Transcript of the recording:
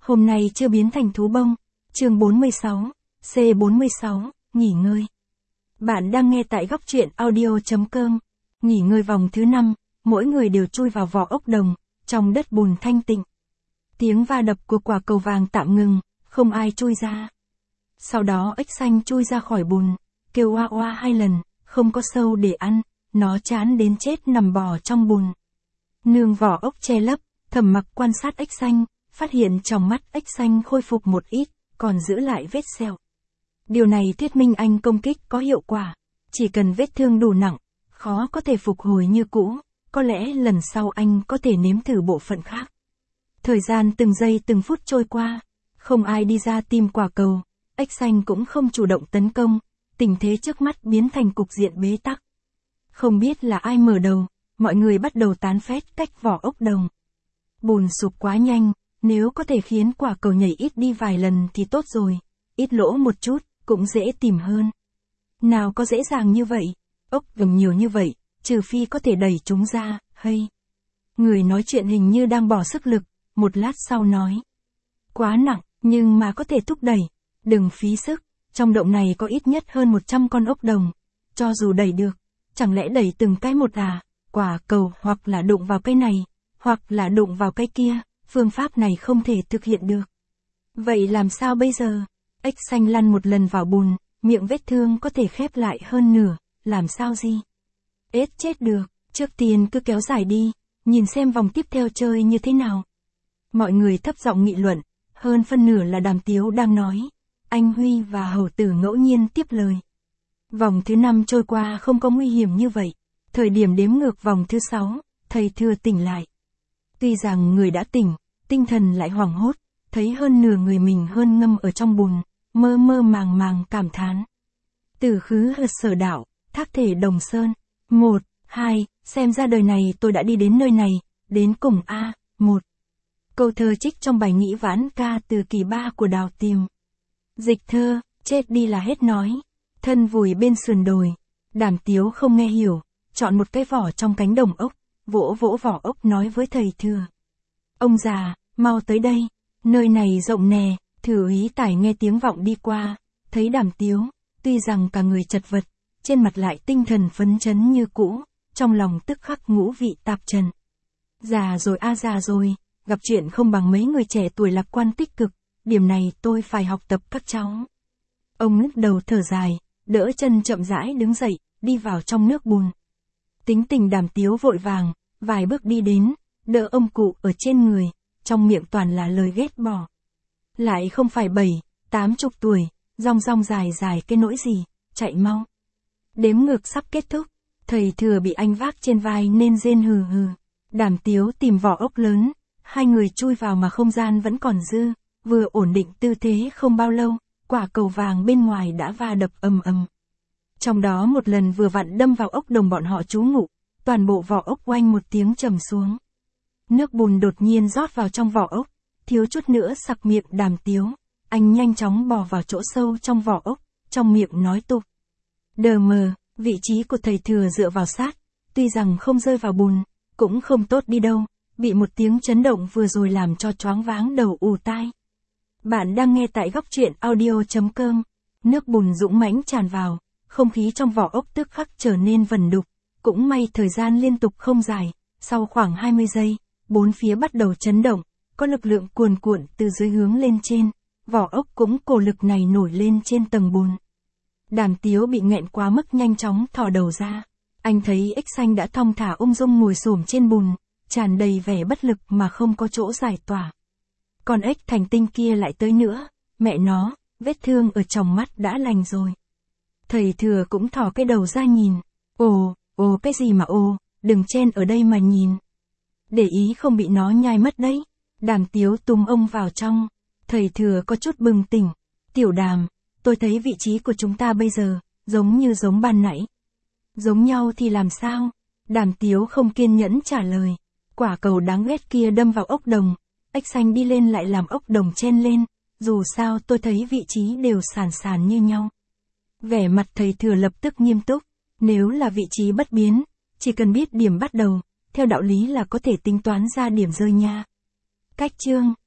Hôm nay chưa biến thành thú bông. Chương 46, C46, nghỉ ngơi. Bạn đang nghe tại góc truyện audio.com. Nghỉ ngơi vòng thứ 5, mỗi người đều chui vào vỏ ốc đồng, trong đất bùn thanh tịnh. Tiếng va đập của quả cầu vàng tạm ngừng, không ai chui ra. Sau đó ếch xanh chui ra khỏi bùn, kêu oa oa 2 lần, không có sâu để ăn, nó chán đến chết nằm bò trong bùn. Nương vỏ ốc che lấp, Thẩm Mặc quan sát ếch xanh, phát hiện trong mắt ếch xanh khôi phục một ít, còn giữ lại vết sẹo. Điều này thuyết minh anh công kích có hiệu quả, chỉ cần vết thương đủ nặng, khó có thể phục hồi như cũ, có lẽ lần sau anh có thể nếm thử bộ phận khác. Thời gian từng giây từng phút trôi qua, không ai đi ra tìm quả cầu, ếch xanh cũng không chủ động tấn công, tình thế trước mắt biến thành cục diện bế tắc. Không biết là ai mở đầu, mọi người bắt đầu tán phét cách vỏ ốc đồng. Bùn sụp quá nhanh, nếu có thể khiến quả cầu nhảy ít đi vài lần thì tốt rồi, ít lỗ một chút, cũng dễ tìm hơn. Nào có dễ dàng như vậy, ốc đồng nhiều như vậy, trừ phi có thể đẩy chúng ra, hay. Người nói chuyện hình như đang bỏ sức lực, một lát sau nói. Quá nặng, nhưng mà có thể thúc đẩy, đừng phí sức, trong động này có ít nhất hơn 100 con ốc đồng, cho dù đẩy được, chẳng lẽ đẩy từng cái một à, quả cầu hoặc là đụng vào cái này, hoặc là đụng vào cái kia, phương pháp này không thể thực hiện được. Vậy làm sao bây giờ? Ếch xanh lăn một lần vào bùn, miệng vết thương có thể khép lại hơn nửa, làm sao gì? Ếch chết được, trước tiên cứ kéo dài đi, nhìn xem vòng tiếp theo chơi như thế nào. Mọi người thấp giọng nghị luận, hơn phân nửa là Đàm Tiếu đang nói. Anh Huy và Hầu Tử ngẫu nhiên tiếp lời. Vòng thứ 5 trôi qua không có nguy hiểm như vậy. Thời điểm đếm ngược vòng thứ 6, thầy Thừa tỉnh lại. Tuy rằng người đã tỉnh, tinh thần lại hoảng hốt, thấy hơn nửa người mình hơn ngâm ở trong bùn, mơ mơ màng màng cảm thán. Từ khứ hợp sở đạo, thác thể đồng sơn. 1, 2, xem ra đời này tôi đã đi đến nơi này, đến cùng A, 1. Câu thơ trích trong bài Nghĩ Vãn Ca từ kỳ 3 của Đào Tiềm. Dịch thơ, chết đi là hết nói. Thân vùi bên sườn đồi. Đàm Tiếu không nghe hiểu, chọn một cái vỏ trong cánh đồng ốc, vỗ vỗ vỏ ốc nói với thầy Thừa. Ông già, mau tới đây, nơi này rộng nè. Thừa úy Tải nghe tiếng vọng đi qua, thấy Đàm Tiếu, tuy rằng cả người chật vật, trên mặt lại tinh thần phấn chấn như cũ, trong lòng tức khắc ngũ vị tạp trần. Già rồi a già rồi, gặp chuyện không bằng mấy người trẻ tuổi lạc quan tích cực, điểm này tôi phải học tập các cháu. Ông lắc đầu thở dài, đỡ chân chậm rãi đứng dậy, đi vào trong nước bùn. Tính tình Đàm Tiếu vội vàng, vài bước đi đến, đỡ ông cụ ở trên người, trong miệng toàn là lời ghét bỏ. Lại không phải 7-80 tuổi, rong rong dài dài cái nỗi gì, chạy mau. Đếm ngược sắp kết thúc, thầy Thừa bị anh vác trên vai nên rên hừ hừ. Đàm Tiếu tìm vỏ ốc lớn, hai người chui vào mà không gian vẫn còn dư, vừa ổn định tư thế không bao lâu, quả cầu vàng bên ngoài đã va đập ầm ầm. Trong đó một lần vừa vặn đâm vào ốc đồng bọn họ trú ngụ, toàn bộ vỏ ốc oanh một tiếng trầm xuống. Nước bùn đột nhiên rót vào trong vỏ ốc, thiếu chút nữa sặc miệng Đàm Tiếu, anh nhanh chóng bò vào chỗ sâu trong vỏ ốc, trong miệng nói tục. Đờ mờ, vị trí của thầy Thừa dựa vào sát, tuy rằng không rơi vào bùn, cũng không tốt đi đâu, bị một tiếng chấn động vừa rồi làm cho choáng váng đầu ù tai. Bạn đang nghe tại góc truyện audio.com, nước bùn dũng mãnh tràn vào, không khí trong vỏ ốc tức khắc trở nên vẩn đục, cũng may thời gian liên tục không dài, sau khoảng 20 giây, bốn phía bắt đầu chấn động, có lực lượng cuồn cuộn từ dưới hướng lên trên, vỏ ốc cũng cổ lực này nổi lên trên tầng bùn. Đàm Tiếu bị nghẹn quá mức nhanh chóng thò đầu ra, anh thấy ếch xanh đã thong thả ung dung ngồi xổm trên bùn, tràn đầy vẻ bất lực mà không có chỗ giải tỏa. Còn ếch thành tinh kia lại tới nữa, mẹ nó, vết thương ở trong mắt đã lành rồi. Thầy Thừa cũng thò cái đầu ra nhìn, ồ cái gì mà đừng chen ở đây mà nhìn. Để ý không bị nó nhai mất đấy. Đàm Tiếu túm ông vào trong, thầy Thừa có chút bừng tỉnh. Tiểu Đàm, tôi thấy vị trí của chúng ta bây giờ, giống ban nãy. Giống nhau thì làm sao? Đàm Tiếu không kiên nhẫn trả lời. Quả cầu đáng ghét kia đâm vào ốc đồng, ếch xanh đi lên lại làm ốc đồng chen lên, dù sao tôi thấy vị trí đều sàn như nhau. Vẻ mặt thầy Thừa lập tức nghiêm túc, nếu là vị trí bất biến, chỉ cần biết điểm bắt đầu, theo đạo lý là có thể tính toán ra điểm rơi nha. Cách chương